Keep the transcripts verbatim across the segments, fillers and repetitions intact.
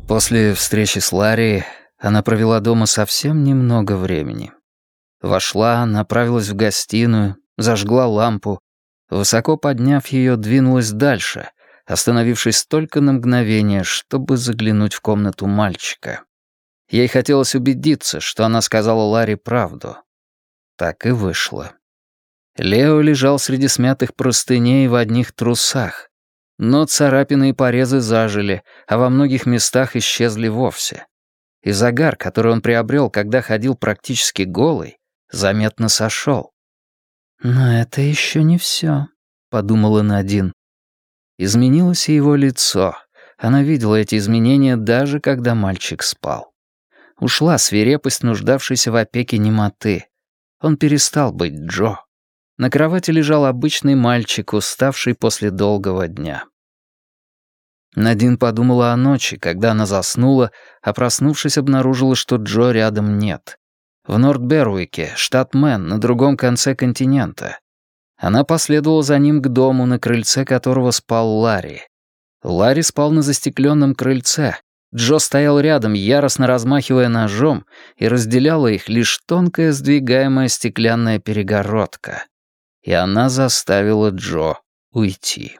После встречи с Ларри она провела дома совсем немного времени. Вошла, направилась в гостиную, зажгла лампу, высоко подняв ее, двинулась дальше, остановившись только на мгновение, чтобы заглянуть в комнату мальчика. Ей хотелось убедиться, что она сказала Ларри правду. Так и вышло. Лео лежал среди смятых простыней в одних трусах. Но царапины и порезы зажили, а во многих местах исчезли вовсе. И загар, который он приобрел, когда ходил практически голый, заметно сошел. «Но это еще не все», — подумала Надин. Изменилось и его лицо. Она видела эти изменения даже когда мальчик спал. Ушла свирепость, нуждавшейся в опеке немоты. Он перестал быть Джо. На кровати лежал обычный мальчик, уставший после долгого дня. Надин подумала о ночи, когда она заснула, а проснувшись, обнаружила, что Джо рядом нет. В Норт-Беруике, штат Мэн, на другом конце континента. Она последовала за ним к дому, на крыльце которого спал Ларри. Ларри спал на застекленном крыльце. Джо стоял рядом, яростно размахивая ножом, и разделяла их лишь тонкая сдвигаемая стеклянная перегородка. И она заставила Джо уйти.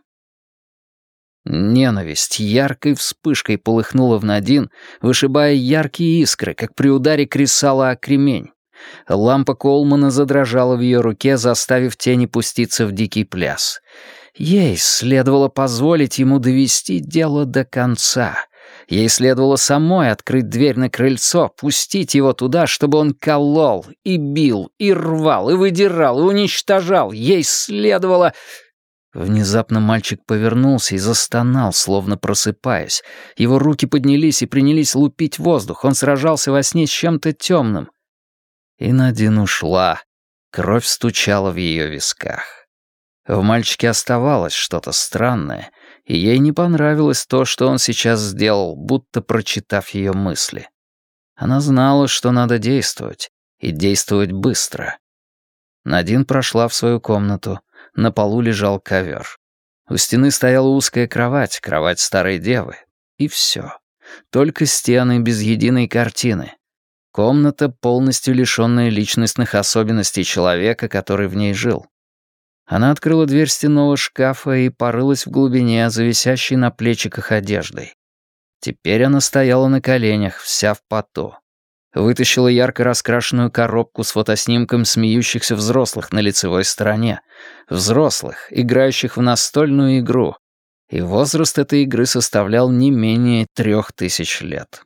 Ненависть яркой вспышкой полыхнула в Надин, вышибая яркие искры, как при ударе кресала о кремень. Лампа Колмана задрожала в ее руке, заставив тени пуститься в дикий пляс. Ей следовало позволить ему довести дело до конца. Ей следовало самой открыть дверь на крыльцо, пустить его туда, чтобы он колол, и бил, и рвал, и выдирал, и уничтожал. Ей следовало... Внезапно мальчик повернулся и застонал, словно просыпаясь. Его руки поднялись и принялись лупить воздух. Он сражался во сне с чем-то темным. И Надин ушла. Кровь стучала в ее висках. В мальчике оставалось что-то странное, и ей не понравилось то, что он сейчас сделал, будто прочитав ее мысли. Она знала, что надо действовать, и действовать быстро. Надин прошла в свою комнату. На полу лежал ковер. У стены стояла узкая кровать, кровать старой девы. И все. Только стены без единой картины. Комната, полностью лишенная личностных особенностей человека, который в ней жил. Она открыла дверь стенного шкафа и порылась в глубине, зависящей на плечиках одеждой. Теперь она стояла на коленях, вся в поту. Вытащила ярко раскрашенную коробку с фотоснимком смеющихся взрослых на лицевой стороне. Взрослых, играющих в настольную игру. И возраст этой игры составлял не менее трех тысяч лет.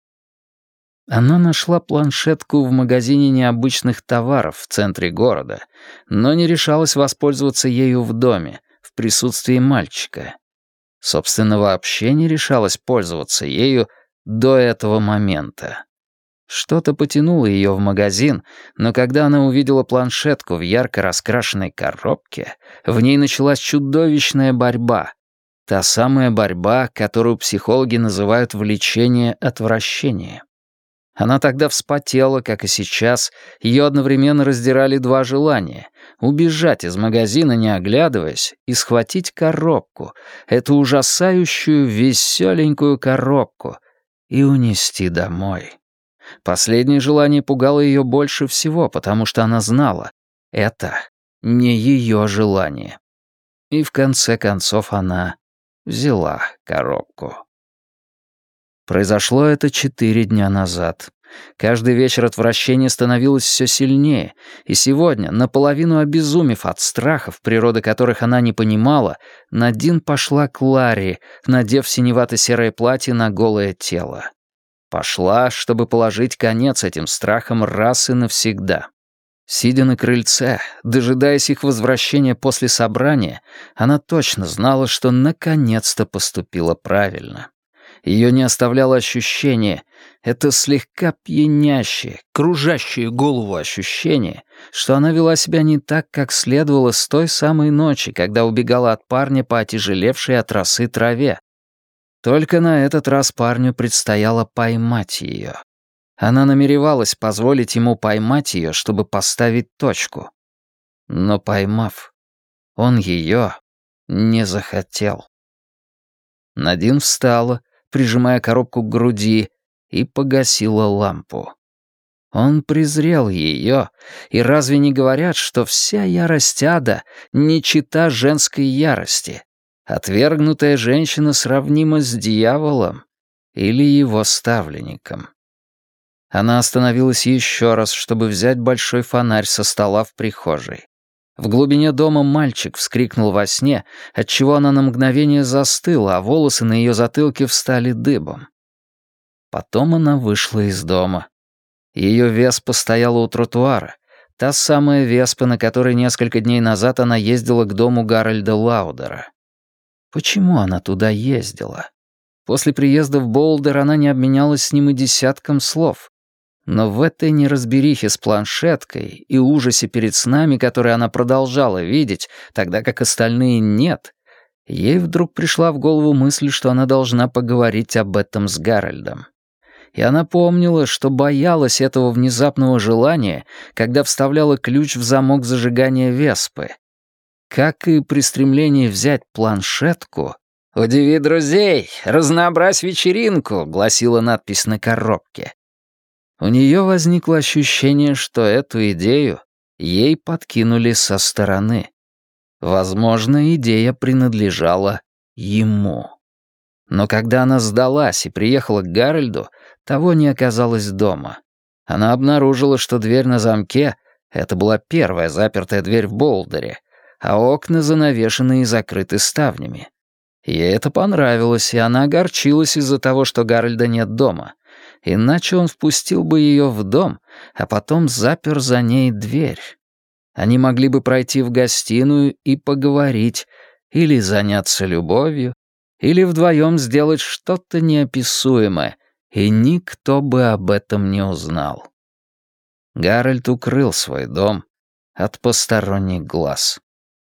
Она нашла планшетку в магазине необычных товаров в центре города, но не решалась воспользоваться ею в доме, в присутствии мальчика. Собственно, вообще не решалась пользоваться ею до этого момента. Что-то потянуло ее в магазин, но когда она увидела планшетку в ярко раскрашенной коробке, в ней началась чудовищная борьба. Та самая борьба, которую психологи называют влечение отвращения. Она тогда вспотела, как и сейчас, ее одновременно раздирали два желания — убежать из магазина, не оглядываясь, и схватить коробку, эту ужасающую веселенькую коробку, и унести домой. Последнее желание пугало ее больше всего, потому что она знала — это не ее желание. И в конце концов она взяла коробку. Произошло это четыре дня назад. Каждый вечер отвращение становилось все сильнее, и сегодня, наполовину обезумев от страхов, природы которых она не понимала, Надин пошла к Ларри, надев синевато-серое платье на голое тело. Пошла, чтобы положить конец этим страхам раз и навсегда. Сидя на крыльце, дожидаясь их возвращения после собрания, она точно знала, что наконец-то поступила правильно. Ее не оставляло ощущение, это слегка пьянящее, кружащее голову ощущение, что она вела себя не так, как следовало с той самой ночи, когда убегала от парня по отяжелевшей от росы траве. Только на этот раз парню предстояло поймать ее. Она намеревалась позволить ему поймать ее, чтобы поставить точку. Но поймав, он ее не захотел. Надин встала, прижимая коробку к груди, и погасила лампу. Он презрел ее, и разве не говорят, что вся ярость ада не чета женской ярости? Отвергнутая женщина сравнима с дьяволом или его ставленником. Она остановилась еще раз, чтобы взять большой фонарь со стола в прихожей. В глубине дома мальчик вскрикнул во сне, отчего она на мгновение застыла, а волосы на ее затылке встали дыбом. Потом она вышла из дома. Ее веспа стояла у тротуара, та самая веспа, на которой несколько дней назад она ездила к дому Гарольда Лаудера. Почему она туда ездила? После приезда в Болдер она не обменялась с ним и десятком слов. Но в этой неразберихе с планшеткой и ужасе перед снами, которые она продолжала видеть, тогда как остальные нет, ей вдруг пришла в голову мысль, что она должна поговорить об этом с Гарольдом. И она помнила, что боялась этого внезапного желания, когда вставляла ключ в замок зажигания веспы. Как и при стремлении взять планшетку, «Удиви друзей, разнообразь вечеринку», — гласила надпись на коробке. У нее возникло ощущение, что эту идею ей подкинули со стороны. Возможно, идея принадлежала ему. Но когда она сдалась и приехала к Гарольду, того не оказалось дома. Она обнаружила, что дверь на замке — это была первая запертая дверь в Болдере, а окна занавешены и закрыты ставнями. Ей это понравилось, и она огорчилась из-за того, что Гарольда нет дома. Иначе он впустил бы ее в дом, а потом запер за ней дверь. Они могли бы пройти в гостиную и поговорить, или заняться любовью, или вдвоем сделать что-то неописуемое, и никто бы об этом не узнал. Гарольд укрыл свой дом от посторонних глаз.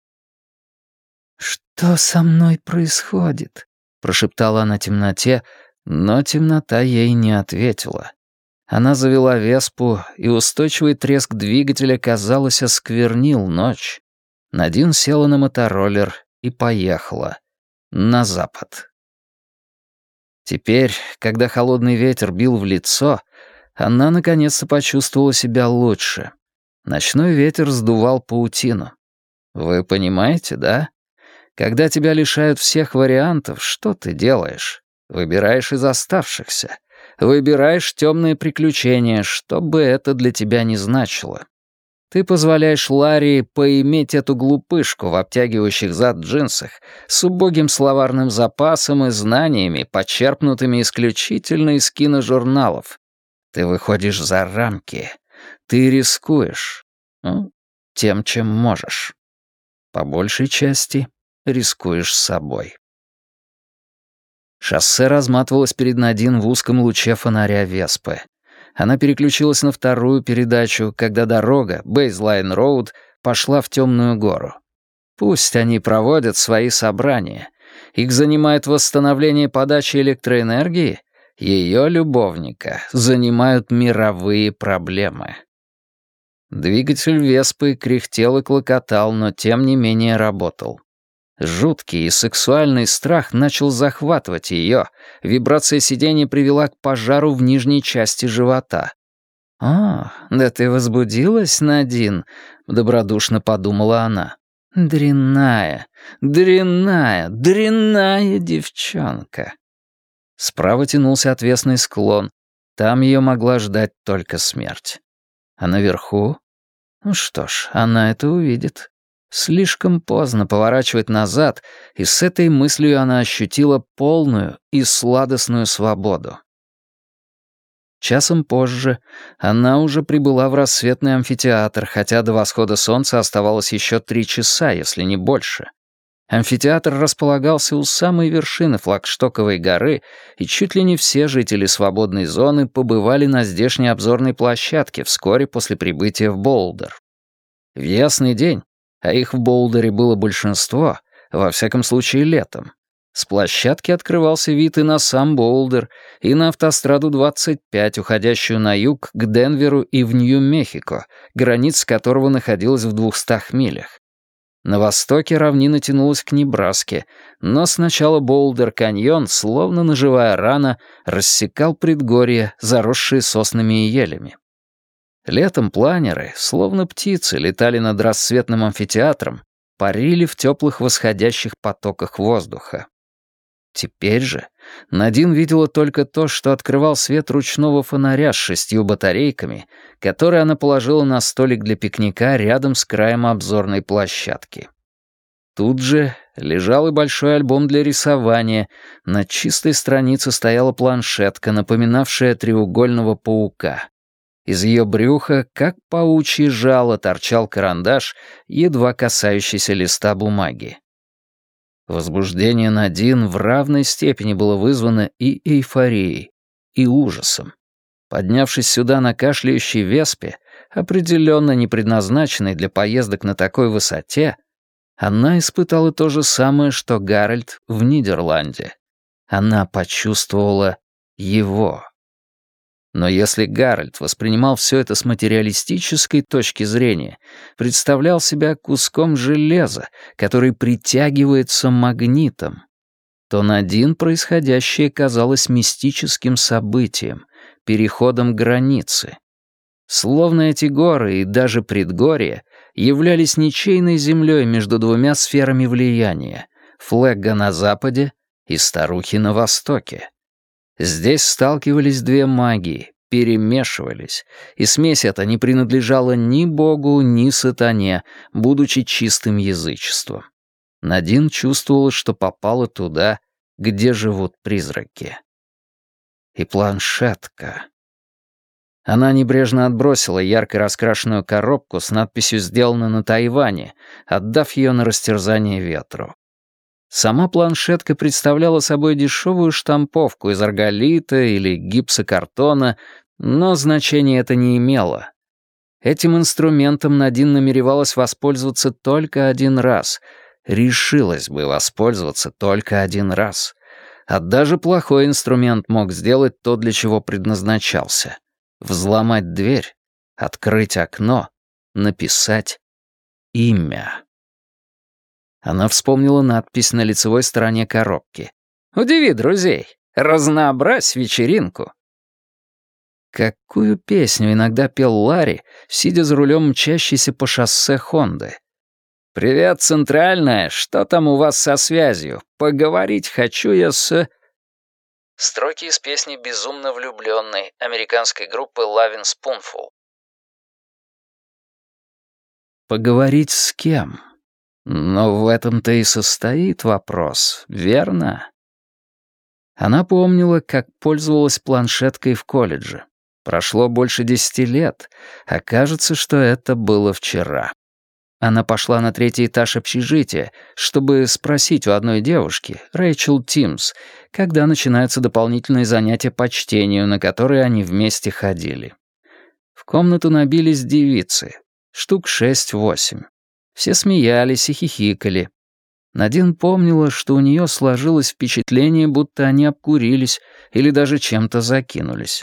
«Что со мной происходит?» — прошептала она темноте, но темнота ей не ответила. Она завела веспу, и устойчивый треск двигателя, казалось, осквернил ночь. Надин села на мотороллер и поехала на запад. Теперь, когда холодный ветер бил в лицо, она наконец-то почувствовала себя лучше. Ночной ветер сдувал паутину. Вы понимаете, да? Когда тебя лишают всех вариантов, что ты делаешь? Выбираешь из оставшихся. Выбираешь темные приключения, что бы это для тебя ни значило. Ты позволяешь Ларри поиметь эту глупышку в обтягивающих зад джинсах с убогим словарным запасом и знаниями, почерпнутыми исключительно из киножурналов. Ты выходишь за рамки. Ты рискуешь. Ну, тем, чем можешь. По большей части рискуешь собой. Шоссе разматывалось перед Надин в узком луче фонаря Веспы. Она переключилась на вторую передачу, когда дорога, Бейзлайн-Роуд, пошла в темную гору. Пусть они проводят свои собрания. Их занимает восстановление подачи электроэнергии, ее любовника занимают мировые проблемы. Двигатель Веспы кряхтел и клокотал, но тем не менее работал. Жуткий и сексуальный страх начал захватывать ее. Вибрация сиденья привела к пожару в нижней части живота. «О, да ты возбудилась, Надин?» — добродушно подумала она. «Дрянная, дрянная, дрянная девчонка». Справа тянулся отвесный склон. Там ее могла ждать только смерть. А наверху? Ну что ж, она это увидит. Слишком поздно поворачивать назад, и с этой мыслью она ощутила полную и сладостную свободу. Часом позже она уже прибыла в рассветный амфитеатр, хотя до восхода солнца оставалось еще три часа, если не больше. Амфитеатр располагался у самой вершины Флагштоковой горы, и чуть ли не все жители свободной зоны побывали на здешней обзорной площадке вскоре после прибытия в Болдер. В ясный день, а их в Болдере было большинство, во всяком случае летом, с площадки открывался вид и на сам Болдер, и на автостраду двадцать пять, уходящую на юг к Денверу и в Нью-Мехико, граница которого находилась в двухстах милях. На востоке равнина тянулась к Небраске, но сначала Боулдер-каньон, словно ножевая рана, рассекал предгорья, заросшие соснами и елями. Летом планеры, словно птицы, летали над рассветным амфитеатром, парили в теплых восходящих потоках воздуха. Теперь же Надин видела только то, что открывал свет ручного фонаря с шестью батарейками, которые она положила на столик для пикника рядом с краем обзорной площадки. Тут же лежал и большой альбом для рисования, на чистой странице стояла планшетка, напоминавшая треугольного паука. Из ее брюха, как паучье жало, торчал карандаш, едва касающийся листа бумаги. Возбуждение Надин в равной степени было вызвано и эйфорией, и ужасом. Поднявшись сюда на кашляющей веспе, определенно не предназначенной для поездок на такой высоте, она испытала то же самое, что Гарольд в Нидерланде. Она почувствовала его. Но если Гарольд воспринимал все это с материалистической точки зрения, представлял себя куском железа, который притягивается магнитом, то Надин происходящее казалось мистическим событием, переходом границы. Словно эти горы и даже предгорья являлись ничейной землей между двумя сферами влияния — Флегга на западе и старухи на востоке. Здесь сталкивались две магии, перемешивались, и смесь эта не принадлежала ни богу, ни сатане, будучи чистым язычеством. Надин чувствовала, что попала туда, где живут призраки. И планшетка. Она небрежно отбросила ярко раскрашенную коробку с надписью «Сделано на Тайване», отдав ее на растерзание ветру. Сама планшетка представляла собой дешевую штамповку из арголита или гипсокартона, но значения это не имело. Этим инструментом Надин намеревалась воспользоваться только один раз, решилась бы воспользоваться только один раз. А даже плохой инструмент мог сделать то, для чего предназначался. Взломать дверь, открыть окно, написать имя. Она вспомнила надпись на лицевой стороне коробки. «Удиви друзей! Разнообразь вечеринку!» Какую песню иногда пел Ларри, сидя за рулем мчащейся по шоссе Хонды? «Привет, Центральная! Что там у вас со связью? Поговорить хочу я с...» Строки из песни «Безумно влюбленной» американской группы Lovin' Spoonful. Поговорить с кем? Но в этом-то и состоит вопрос, верно? Она помнила, как пользовалась планшеткой в колледже. Прошло больше десяти лет, а кажется, что это было вчера. Она пошла на третий этаж общежития, чтобы спросить у одной девушки, Рэйчел Тимс, когда начинаются дополнительные занятия по чтению, на которые они вместе ходили. В комнату набились девицы, штук шесть-восемь. Все смеялись и хихикали. Надин помнила, что у нее сложилось впечатление, будто они обкурились или даже чем-то закинулись.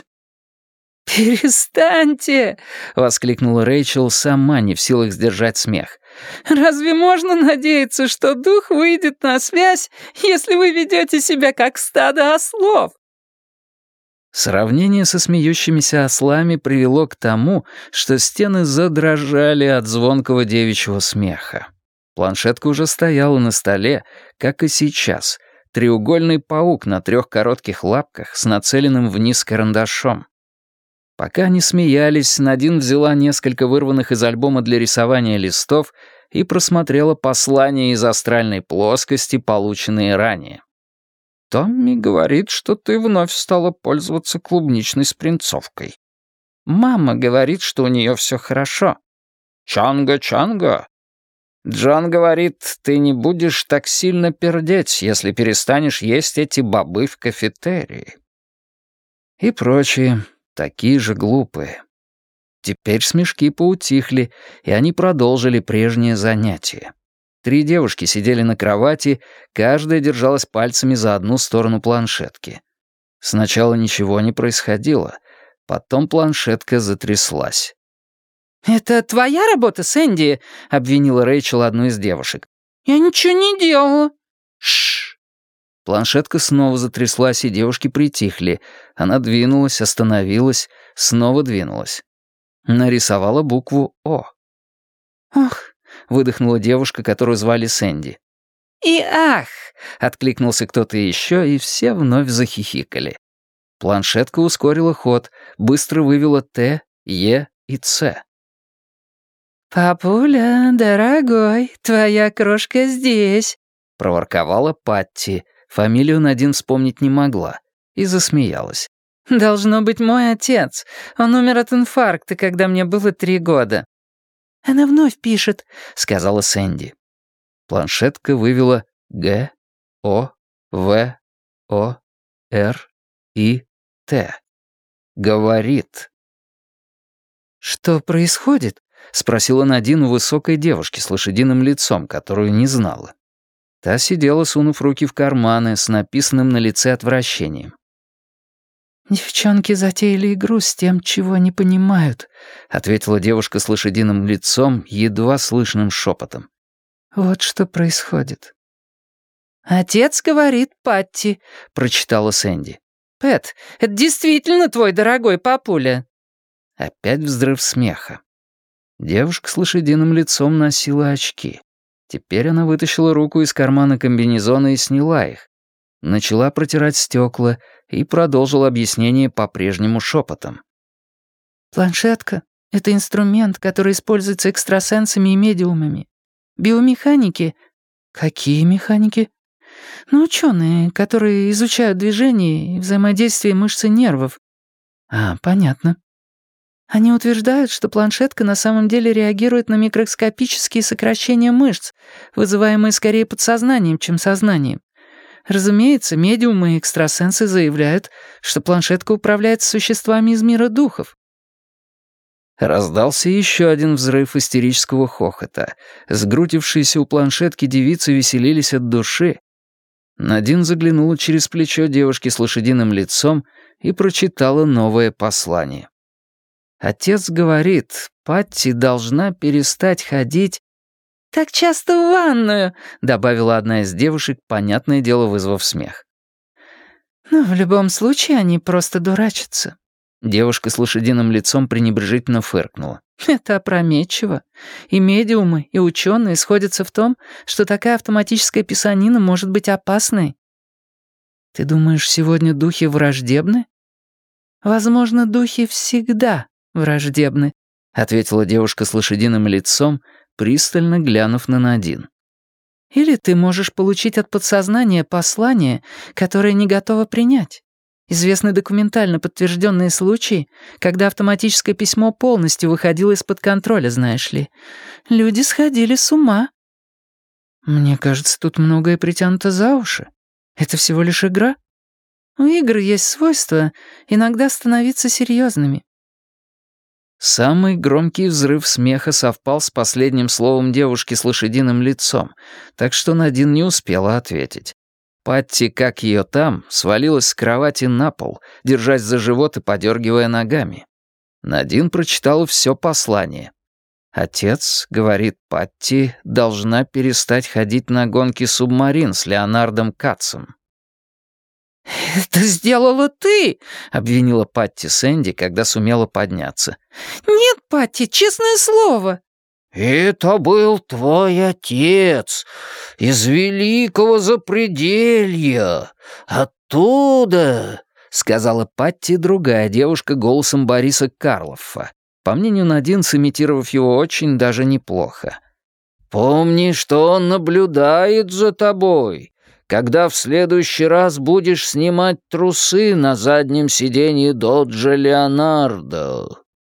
«Перестаньте!» — воскликнула Рэйчел, сама не в силах сдержать смех. «Разве можно надеяться, что дух выйдет на связь, если вы ведете себя как стадо ослов?» Сравнение со смеющимися ослами привело к тому, что стены задрожали от звонкого девичьего смеха. Планшетка уже стояла на столе, как и сейчас, треугольный паук на трех коротких лапках с нацеленным вниз карандашом. Пока они смеялись, Надин взяла несколько вырванных из альбома для рисования листов и просмотрела послания из астральной плоскости, полученные ранее. «Томми говорит, что ты вновь стала пользоваться клубничной спринцовкой. Мама говорит, что у нее все хорошо. Чанга-чанга. Джон говорит, ты не будешь так сильно пердеть, если перестанешь есть эти бобы в кафетерии». И прочие, такие же глупые. Теперь смешки поутихли, и они продолжили прежнее занятие. Три девушки сидели на кровати, каждая держалась пальцами за одну сторону планшетки. Сначала ничего не происходило, потом планшетка затряслась. «Это твоя работа, Сэнди?» — обвинила Рэйчел одну из девушек. «Я ничего не делала». Шш. Планшетка снова затряслась, и девушки притихли. Она двинулась, остановилась, снова двинулась. Нарисовала букву «О». «Ох», — выдохнула девушка, которую звали Сэнди. «И ах!» — откликнулся кто-то еще, и все вновь захихикали. Планшетка ускорила ход, быстро вывела «Т», «Е» и «Ц». «Папуля, дорогой, твоя крошка здесь», — проворковала Патти. Фамилию Надин вспомнить не могла. И засмеялась. «Должно быть мой отец. Он умер от инфаркта, когда мне было три года». «Она вновь пишет», — сказала Сэнди. Планшетка вывела Г, О, В, О, Р, И, Т. Говорит. «Что происходит?» — спросила Надин у высокой девушки с лошадиным лицом, которую не знала. Та сидела, сунув руки в карманы, с написанным на лице отвращением. «Девчонки затеяли игру с тем, чего не понимают», — ответила девушка с лошадиным лицом, едва слышным шепотом. «Вот что происходит». «Отец говорит, Патти», — прочитала Сэнди. «Пэт, это действительно твой дорогой папуля». Опять взрыв смеха. Девушка с лошадиным лицом носила очки. Теперь она вытащила руку из кармана комбинезона и сняла их. Начала протирать стекла и продолжила объяснение по-прежнему шепотом. «Планшетка — это инструмент, который используется экстрасенсами и медиумами. Биомеханики...» «Какие механики?» «Ну, ученые, которые изучают движение и взаимодействие мышц и нервов». «А, понятно». Они утверждают, что планшетка на самом деле реагирует на микроскопические сокращения мышц, вызываемые скорее подсознанием, чем сознанием. Разумеется, медиумы и экстрасенсы заявляют, что планшетка управляется существами из мира духов. Раздался еще один взрыв истерического хохота. Сгрудившиеся у планшетки девицы веселились от души. Надин заглянула через плечо девушки с лошадиным лицом и прочитала новое послание. Отец говорит, Патти должна перестать ходить... «Так часто в ванную», — добавила одна из девушек, понятное дело, вызвав смех. «Но в любом случае они просто дурачатся». Девушка с лошадиным лицом пренебрежительно фыркнула. «Это опрометчиво. И медиумы, и ученые сходятся в том, что такая автоматическая писанина может быть опасной». «Ты думаешь, сегодня духи враждебны?» «Возможно, духи всегда враждебны», — ответила девушка с лошадиным лицом, пристально глянув на Надин. «Или ты можешь получить от подсознания послание, которое не готово принять. Известны документально подтвержденные случаи, когда автоматическое письмо полностью выходило из-под контроля, знаешь ли. Люди сходили с ума». «Мне кажется, тут многое притянуто за уши. Это всего лишь игра. У игр есть свойство иногда становиться серьезными». Самый громкий взрыв смеха совпал с последним словом девушки с лошадиным лицом, так что Надин не успела ответить. Патти, как ее там, свалилась с кровати на пол, держась за живот и подергивая ногами. Надин прочитала все послание. Отец, говорит Патти, должна перестать ходить на гонки субмарин с Леонардом Катцем. «Это сделала ты!» — обвинила Патти Сэнди, когда сумела подняться. «Нет, Патти, честное слово!» «Это был твой отец из великого запределья, оттуда!» — сказала Патти, другая девушка, голосом Бориса Карлоффа, по мнению Надин, сымитировав его очень даже неплохо. «Помни, что он наблюдает за тобой, когда в следующий раз будешь снимать трусы на заднем сиденье доджа Леонардо».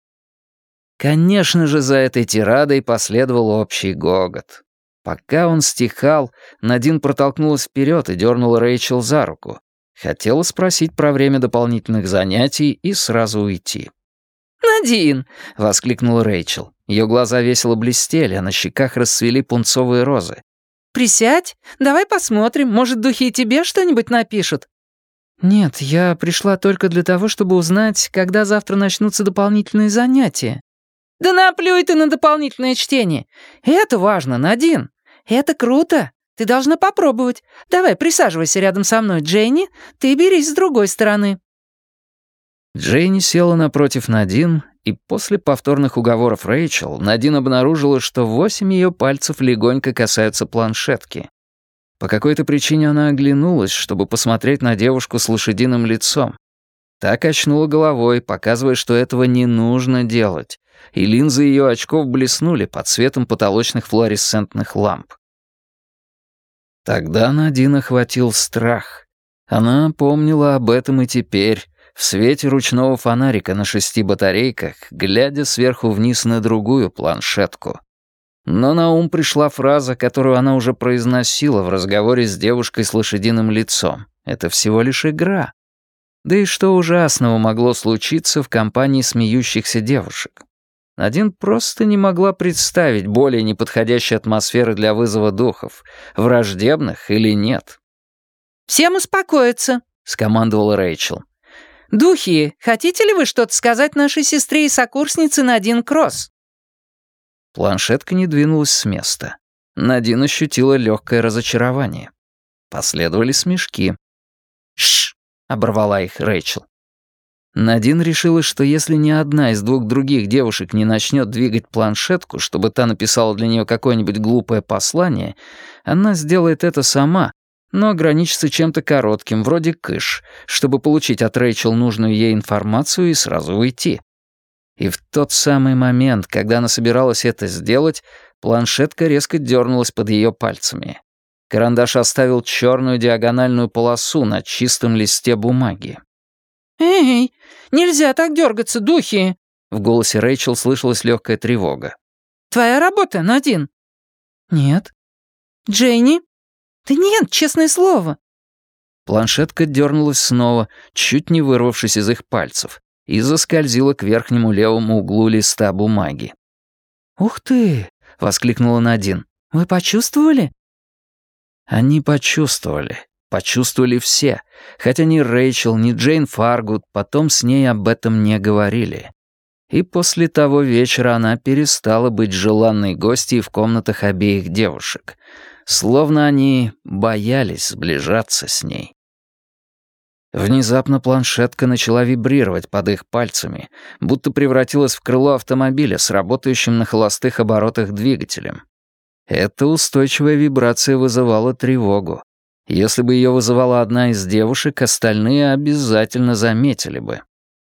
Конечно же, за этой тирадой последовал общий гогот. Пока он стихал, Надин протолкнулась вперед и дернула Рэйчел за руку. Хотела спросить про время дополнительных занятий и сразу уйти. «Надин!» — воскликнула Рэйчел. Ее глаза весело блестели, а на щеках расцвели пунцовые розы. «Присядь, давай посмотрим, может, духи и тебе что-нибудь напишут?» «Нет, я пришла только для того, чтобы узнать, когда завтра начнутся дополнительные занятия». Да наплюй ты на дополнительное чтение. Это важно, Надин. Это круто. Ты должна попробовать. Давай, присаживайся рядом со мной, Дженни. Ты берись с другой стороны». Дженни села напротив Надин, и после повторных уговоров Рэйчел Надин обнаружила, что восемь ее пальцев легонько касаются планшетки. По какой-то причине она оглянулась, чтобы посмотреть на девушку с лошадиным лицом. Та качнула головой, показывая, что этого не нужно делать, и линзы ее очков блеснули под светом потолочных флуоресцентных ламп. Тогда Надин охватил страх. Она помнила об этом и теперь, в свете ручного фонарика на шести батарейках, глядя сверху вниз на другую планшетку. Но на ум пришла фраза, которую она уже произносила в разговоре с девушкой с лошадиным лицом. Это всего лишь игра. Да и что ужасного могло случиться в компании смеющихся девушек? Надин просто не могла представить более неподходящей атмосферы для вызова духов, враждебных или нет. «Всем успокоиться», — скомандовала Рэйчел. «Духи, хотите ли вы что-то сказать нашей сестре и сокурснице Надин Кросс?» Планшетка не двинулась с места. Надин ощутила легкое разочарование. Последовали смешки. «Шш!» — оборвала их Рэйчел. Надин решила, что если ни одна из двух других девушек не начнет двигать планшетку, чтобы та написала для нее какое-нибудь глупое послание, она сделает это сама, но ограничится чем-то коротким, вроде «кыш», чтобы получить от Рэйчел нужную ей информацию и сразу уйти. И в тот самый момент, когда она собиралась это сделать, планшетка резко дернулась под ее пальцами. Карандаш оставил черную диагональную полосу на чистом листе бумаги. «Эй, нельзя так дергаться, духи!» В голосе Рэйчел слышалась легкая тревога. «Твоя работа, Надин?» «Нет». «Дженни?» «Да нет, честное слово». Планшетка дернулась снова, чуть не вырвавшись из их пальцев, и заскользила к верхнему левому углу листа бумаги. «Ух ты!» — воскликнула Надин. «Вы почувствовали?» Они почувствовали. Почувствовали все, хотя ни Рэйчел, ни Джейн Фаргут потом с ней об этом не говорили. И после того вечера она перестала быть желанной гостьей в комнатах обеих девушек, словно они боялись сближаться с ней. Внезапно планшетка начала вибрировать под их пальцами, будто превратилась в крыло автомобиля с работающим на холостых оборотах двигателем. Эта устойчивая вибрация вызывала тревогу. Если бы ее вызывала одна из девушек, остальные обязательно заметили бы.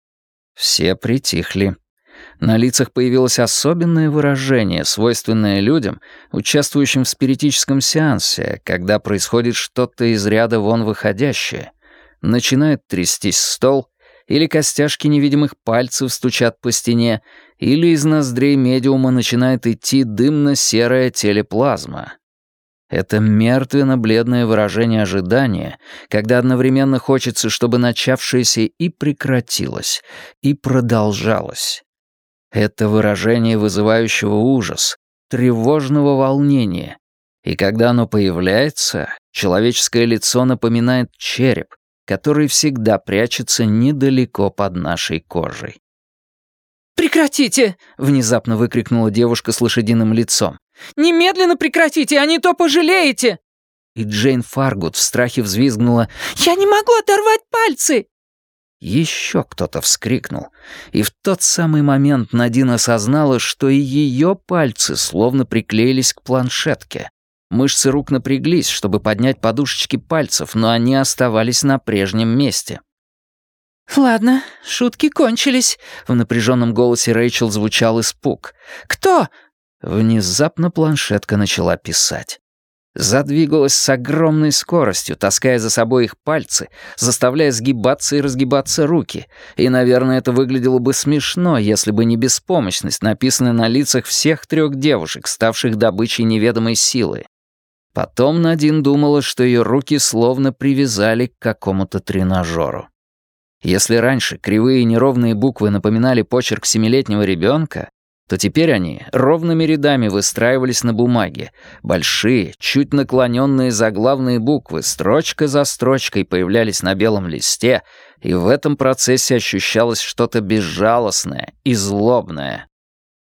Все притихли. На лицах появилось особенное выражение, свойственное людям, участвующим в спиритическом сеансе, когда происходит что-то из ряда вон выходящее. Начинает трястись стол, или костяшки невидимых пальцев стучат по стене, или из ноздрей медиума начинает идти дымно-серая телеплазма. Это мертвенно-бледное выражение ожидания, когда одновременно хочется, чтобы начавшееся и прекратилось, и продолжалось. Это выражение вызывающего ужас, тревожного волнения. И когда оно появляется, человеческое лицо напоминает череп, который всегда прячется недалеко под нашей кожей. «Прекратите!» — внезапно выкрикнула девушка с лошадиным лицом. «Немедленно прекратите, а не то пожалеете!» И Джейн Фаргут в страхе взвизгнула: «Я не могу оторвать пальцы!» Еще кто-то вскрикнул, и в тот самый момент Надин осознала, что и ее пальцы словно приклеились к планшетке. Мышцы рук напряглись, чтобы поднять подушечки пальцев, но они оставались на прежнем месте. «Ладно, шутки кончились», — в напряженном голосе Рэйчел звучал испуг. «Кто?» Внезапно планшетка начала писать. Задвигалась с огромной скоростью, таская за собой их пальцы, заставляя сгибаться и разгибаться руки. И, наверное, это выглядело бы смешно, если бы не беспомощность, написанная на лицах всех трех девушек, ставших добычей неведомой силы. Потом Надин думала, что ее руки словно привязали к какому-то тренажеру. Если раньше кривые и неровные буквы напоминали почерк семилетнего ребенка, то теперь они ровными рядами выстраивались на бумаге. Большие, чуть наклоненные заглавные буквы строчка за строчкой появлялись на белом листе, и в этом процессе ощущалось что-то безжалостное и злобное.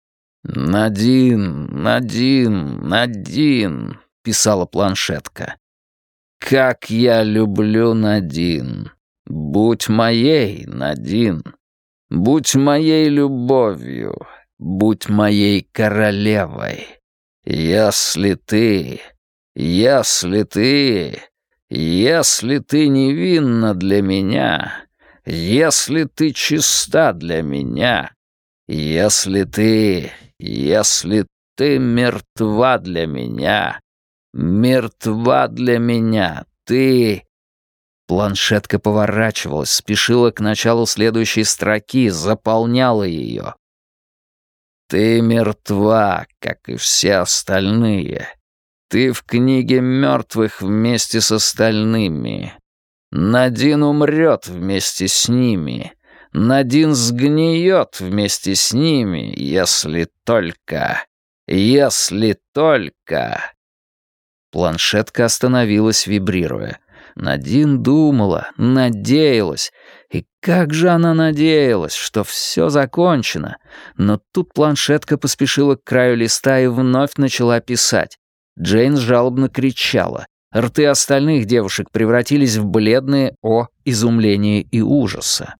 «Надин, Надин, Надин», — писала планшетка. «Как я люблю Надин! Будь моей, Надин! Будь моей любовью! Будь моей королевой! Если ты, если ты, если ты невинна для меня, если ты чиста для меня, если ты, если ты мертва для меня, мертва для меня, ты...» Планшетка поворачивалась, спешила к началу следующей строки, заполняла ее. «Ты мертва, как и все остальные. Ты в книге мертвых вместе с остальными. Надин умрет вместе с ними. Надин сгниет вместе с ними, если только... Если только...» Планшетка остановилась, вибрируя. Надин думала, надеялась. И как же она надеялась, что все закончено. Но тут планшетка поспешила к краю листа и вновь начала писать. Джейн жалобно кричала. Рты остальных девушек превратились в бледные «о» изумления и ужаса.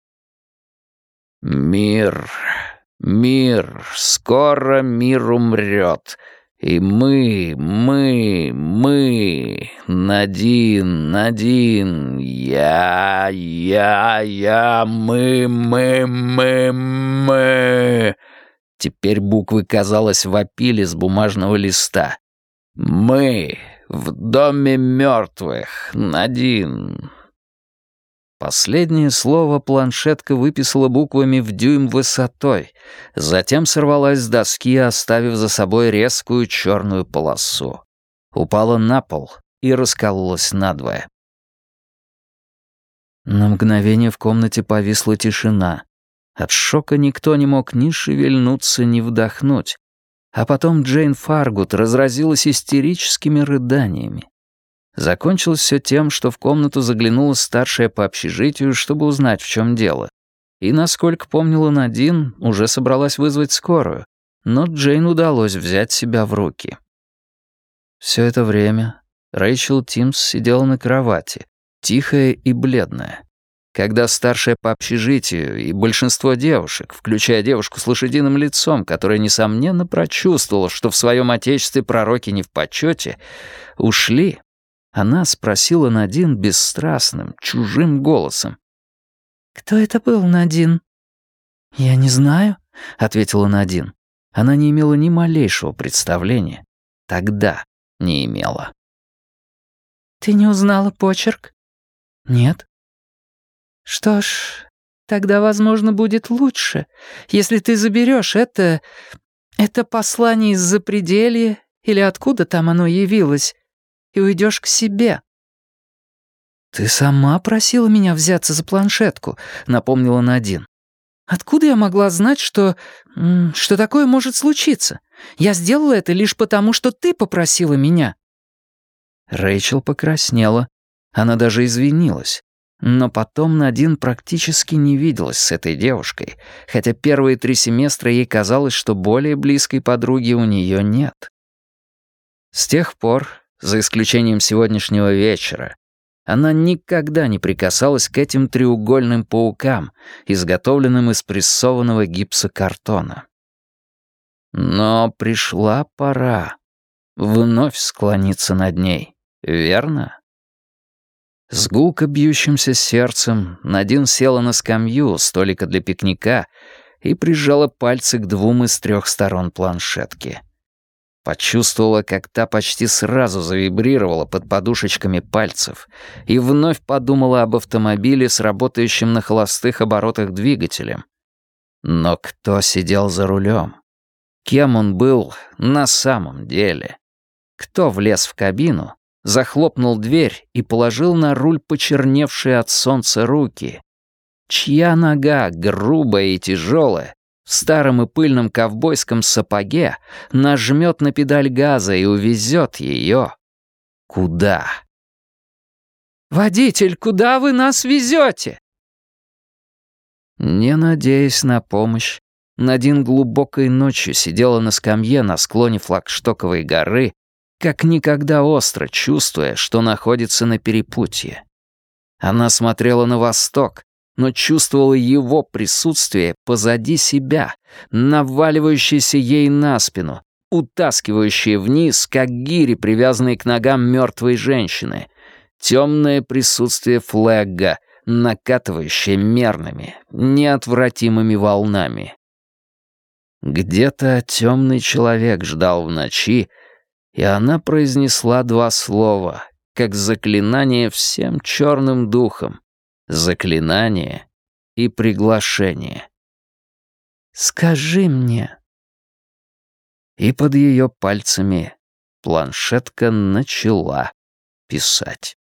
«Мир, мир, скоро мир умрет. И мы, мы, мы, Надин, Надин, я, я, я, мы, мы, мы, мы». Теперь буквы, казалось, вопили с бумажного листа. «Мы в доме мертвых, Надин». Последнее слово планшетка выписала буквами в дюйм высотой, затем сорвалась с доски, оставив за собой резкую черную полосу. Упала на пол и раскололась надвое. На мгновение в комнате повисла тишина. От шока никто не мог ни шевельнуться, ни вдохнуть. А потом Джейн Фаргут разразилась истерическими рыданиями. Закончилось все тем, что в комнату заглянула старшая по общежитию, чтобы узнать, в чем дело. И, насколько помнила Надин, уже собралась вызвать скорую, но Джейн удалось взять себя в руки. Все это время Рэйчел Тимс сидела на кровати, тихая и бледная. Когда старшая по общежитию и большинство девушек, включая девушку с лошадиным лицом, которая, несомненно, прочувствовала, что в своем отечестве пророки не в почете, ушли, она спросила Надин бесстрастным, чужим голосом. «Кто это был, Надин?» «Я не знаю», — ответила Надин. Она не имела ни малейшего представления. Тогда не имела. «Ты не узнала почерк?» «Нет». «Что ж, тогда, возможно, будет лучше, если ты заберешь это... это послание из запределья или откуда там оно явилось, и уйдешь к себе». «Ты сама просила меня взяться за планшетку», — напомнила Надин. «Откуда я могла знать, что... что такое может случиться? Я сделала это лишь потому, что ты попросила меня». Рэйчел покраснела. Она даже извинилась. Но потом Надин практически не виделась с этой девушкой, хотя первые три семестра ей казалось, что более близкой подруги у нее нет. С тех пор, за исключением сегодняшнего вечера, она никогда не прикасалась к этим треугольным паукам, изготовленным из прессованного гипсокартона. Но пришла пора вновь склониться над ней, верно? С гулко бьющимся сердцем Надин села на скамью столика для пикника и прижала пальцы к двум из трех сторон планшетки. Почувствовала, как та почти сразу завибрировала под подушечками пальцев, и вновь подумала об автомобиле с работающим на холостых оборотах двигателем. Но кто сидел за рулем? Кем он был на самом деле? Кто влез в кабину, захлопнул дверь и положил на руль почерневшие от солнца руки? Чья нога, грубая и тяжелая, в старом и пыльном ковбойском сапоге нажмет на педаль газа и увезет ее? Куда? «Водитель, куда вы нас везете?» Не надеясь на помощь, Надин глубокой ночью сидела на скамье на склоне Флагштоковой горы, как никогда остро чувствуя, что находится на перепутье. Она смотрела на восток, но чувствовала его присутствие позади себя, наваливающееся ей на спину, утаскивающее вниз, как гири, привязанные к ногам мертвой женщины. Темное присутствие Флегга, накатывающее мерными, неотвратимыми волнами. Где-то темный человек ждал в ночи, и она произнесла два слова, как заклинание всем черным духом. Заклинание и приглашение. «Скажи мне». И под ее пальцами планшетка начала писать.